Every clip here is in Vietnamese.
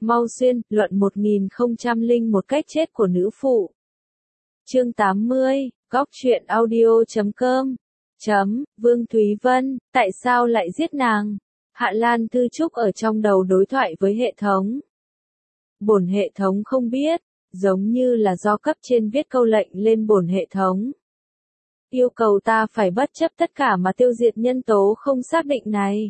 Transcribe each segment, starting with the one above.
Mau xuyên, luận 1001 cách chết của nữ phụ. Chương 80, góc truyện audio.com. Vương Thúy Vân, tại sao lại giết nàng? Hạ Lan Thư Trúc ở trong đầu đối thoại với hệ thống. Bổn hệ thống không biết, giống như là do cấp trên viết câu lệnh lên bổn hệ thống. Yêu cầu ta phải bất chấp tất cả mà tiêu diệt nhân tố không xác định này.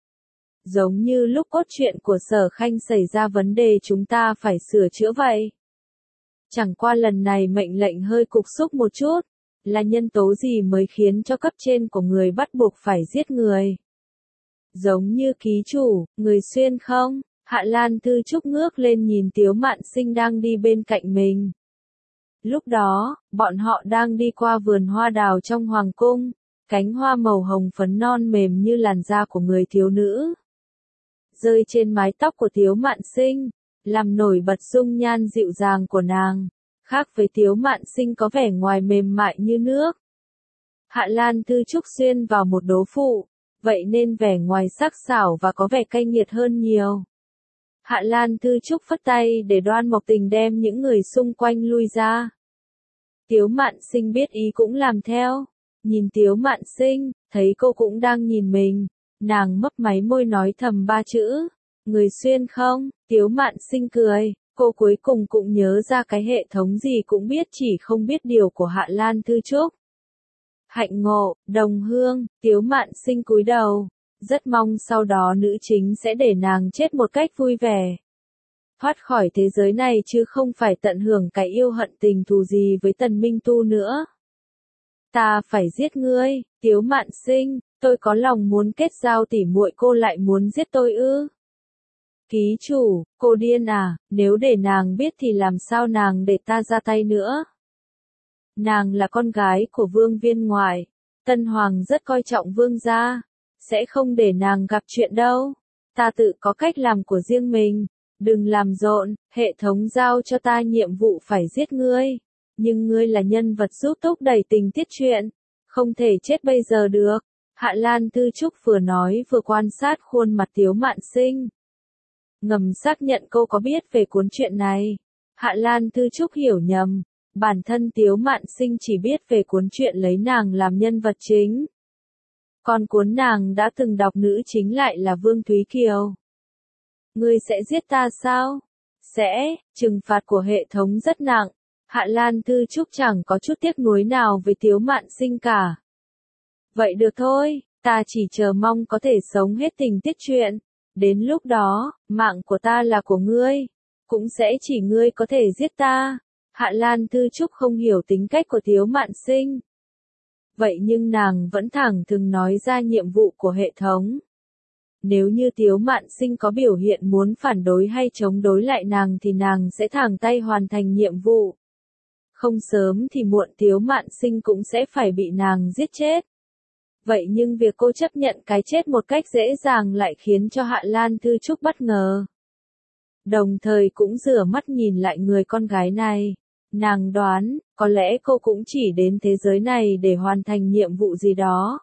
Giống như lúc cốt truyện của Sở Khanh xảy ra vấn đề chúng ta phải sửa chữa vậy. Chẳng qua lần này mệnh lệnh hơi cục xúc một chút, là nhân tố gì mới khiến cho cấp trên của người bắt buộc phải giết người. Giống như ký chủ, người xuyên không? Hạ Lan Thư Trúc ngước lên nhìn Tiếu Mạn Sinh đang đi bên cạnh mình. Lúc đó, bọn họ đang đi qua vườn hoa đào trong hoàng cung, cánh hoa màu hồng phấn non mềm như làn da của người thiếu nữ. Rơi trên mái tóc của Tiếu Mạn Sinh, làm nổi bật dung nhan dịu dàng của nàng, khác với Tiếu Mạn Sinh có vẻ ngoài mềm mại như nước. Hạ Lan Thư Trúc xuyên vào một đố phụ, vậy nên vẻ ngoài sắc sảo và có vẻ cay nghiệt hơn nhiều. Hạ Lan Thư Trúc phất tay để Đoan Mộc Tình đem những người xung quanh lui ra. Tiếu Mạn Sinh biết ý cũng làm theo, nhìn Tiếu Mạn Sinh, thấy cô cũng đang nhìn mình, nàng mấp máy môi nói thầm ba chữ, người xuyên không? Tiếu Mạn Sinh cười, cô cuối cùng cũng nhớ ra cái hệ thống gì cũng biết chỉ không biết điều của Hạ Lan Thư Trúc. Hạnh ngộ, đồng hương, Tiếu Mạn Sinh cúi đầu, rất mong sau đó nữ chính sẽ để nàng chết một cách vui vẻ. Thoát khỏi thế giới này chứ không phải tận hưởng cái yêu hận tình thù gì với Tần Minh Tu nữa. Ta phải giết ngươi, Tiếu Mạn Sinh, tôi có lòng muốn kết giao tỉ muội cô lại muốn giết tôi ư? Ký chủ, cô điên à, nếu để nàng biết thì làm sao nàng để ta ra tay nữa. Nàng là con gái của vương viên ngoại, Tân Hoàng rất coi trọng vương gia, sẽ không để nàng gặp chuyện đâu. Ta tự có cách làm của riêng mình, đừng làm rộn, hệ thống giao cho ta nhiệm vụ phải giết ngươi. Nhưng ngươi là nhân vật giúp thúc đẩy tình tiết truyện, không thể chết bây giờ được. Hạ Lan Thư Trúc vừa nói vừa quan sát khuôn mặt Tiếu Mạn Sinh. Ngầm xác nhận cô có biết về cuốn truyện này. Hạ Lan Thư Trúc hiểu nhầm, bản thân Tiếu Mạn Sinh chỉ biết về cuốn truyện lấy nàng làm nhân vật chính. Còn cuốn nàng đã từng đọc nữ chính lại là Vương Thúy Kiều. Ngươi sẽ giết ta sao? Sẽ, trừng phạt của hệ thống rất nặng. Hạ Lan Thư Trúc chẳng có chút tiếc nuối nào với Tiếu Mạn Sinh cả. Vậy được thôi, ta chỉ chờ mong có thể sống hết tình tiết truyện. Đến lúc đó, mạng của ta là của ngươi. Cũng sẽ chỉ ngươi có thể giết ta. Hạ Lan Thư Trúc không hiểu tính cách của Tiếu Mạn Sinh. Vậy nhưng nàng vẫn thẳng thừng nói ra nhiệm vụ của hệ thống. Nếu như Tiếu Mạn Sinh có biểu hiện muốn phản đối hay chống đối lại nàng thì nàng sẽ thẳng tay hoàn thành nhiệm vụ. Không sớm thì muộn Tiếu Mạn Sinh cũng sẽ phải bị nàng giết chết. Vậy nhưng việc cô chấp nhận cái chết một cách dễ dàng lại khiến cho Hạ Lan Thư Trúc bất ngờ. Đồng thời cũng rửa mắt nhìn lại người con gái này. Nàng đoán, có lẽ cô cũng chỉ đến thế giới này để hoàn thành nhiệm vụ gì đó.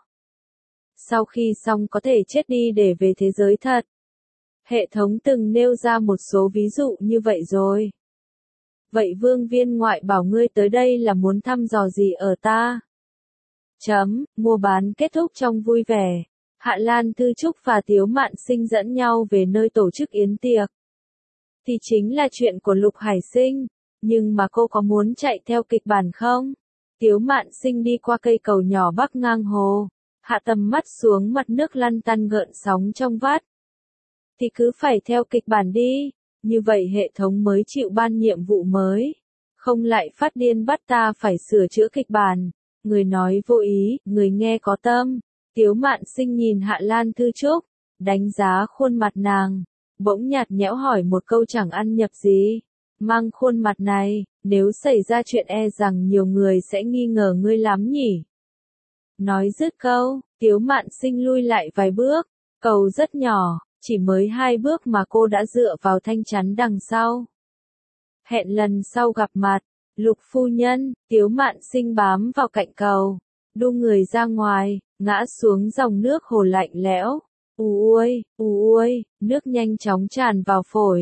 Sau khi xong có thể chết đi để về thế giới thật. Hệ thống từng nêu ra một số ví dụ như vậy rồi. Vậy vương viên ngoại bảo ngươi tới đây là muốn thăm dò gì ở ta? Mua bán kết thúc trong vui vẻ. Hạ Lan Thư Trúc và Tiếu Mạn Sinh dẫn nhau về nơi tổ chức yến tiệc. Thì chính là chuyện của Lục Hải Sinh. Nhưng mà cô có muốn chạy theo kịch bản không? Tiếu Mạn Sinh đi qua cây cầu nhỏ bắc ngang hồ. Hạ tầm mắt xuống mặt nước lăn tăn gợn sóng trong vắt. Thì cứ phải theo kịch bản đi. Như vậy hệ thống mới chịu ban nhiệm vụ mới. Không lại phát điên bắt ta phải sửa chữa kịch bản. Người nói vô ý, người nghe có tâm. Tiếu Mạn Sinh nhìn Hạ Lan Thư Trúc, đánh giá khuôn mặt nàng, bỗng nhạt nhẽo hỏi một câu chẳng ăn nhập gì. Mang khuôn mặt này, nếu xảy ra chuyện e rằng nhiều người sẽ nghi ngờ ngươi lắm nhỉ. Nói dứt câu, Tiếu Mạn Sinh lui lại vài bước, cầu rất nhỏ, chỉ mới 2 bước mà cô đã dựa vào thanh chắn đằng sau. Hẹn lần sau gặp mặt. Lục phu nhân, Tiếu Mạn Sinh bám vào cạnh cầu, đu người ra ngoài, ngã xuống dòng nước hồ lạnh lẽo. Ui, nước nhanh chóng tràn vào phổi.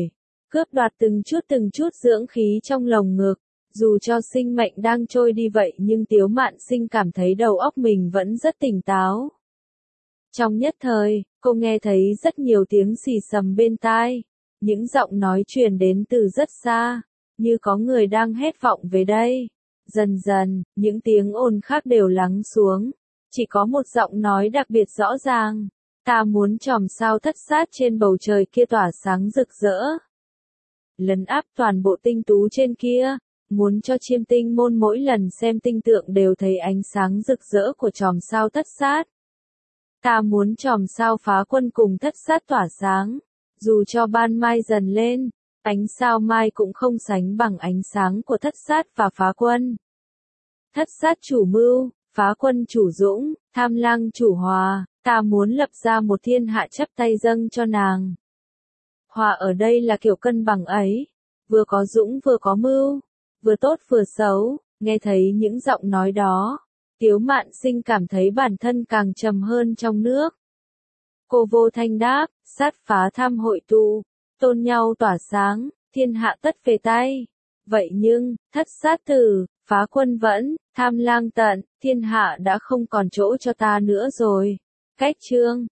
cướp đoạt từng chút dưỡng khí trong lồng ngực. Dù cho sinh mệnh đang trôi đi vậy nhưng Tiếu Mạn Sinh cảm thấy đầu óc mình vẫn rất tỉnh táo. Trong nhất thời, cô nghe thấy rất nhiều tiếng xì xầm bên tai. Những giọng nói truyền đến từ rất xa, như có người đang hét vọng về đây. Dần dần, những tiếng ồn khác đều lắng xuống. Chỉ có một giọng nói đặc biệt rõ ràng. Ta muốn chòm sao thất sát trên bầu trời kia tỏa sáng rực rỡ. Lấn áp toàn bộ tinh tú trên kia. Muốn cho Chiêm Tinh môn mỗi lần xem tinh tượng đều thấy ánh sáng rực rỡ của chòm sao thất sát. Ta muốn chòm sao phá quân cùng thất sát tỏa sáng. Dù cho ban mai dần lên, ánh sao mai cũng không sánh bằng ánh sáng của thất sát và phá quân. Thất sát chủ mưu, phá quân chủ dũng, tham lang chủ hòa, ta muốn lập ra một thiên hạ chấp tay dâng cho nàng. Hòa ở đây là kiểu cân bằng ấy, vừa có dũng vừa có mưu, vừa tốt vừa xấu. Nghe thấy những giọng nói đó, Tiếu Mạn Sinh cảm thấy bản thân càng trầm hơn trong nước. Cô vô thanh đáp, sát phá tham hội tụ, tôn nhau tỏa sáng, thiên hạ tất về tay. Vậy nhưng, thất sát tử, phá quân vẫn, tham lang tận, thiên hạ đã không còn chỗ cho ta nữa rồi. Cách chương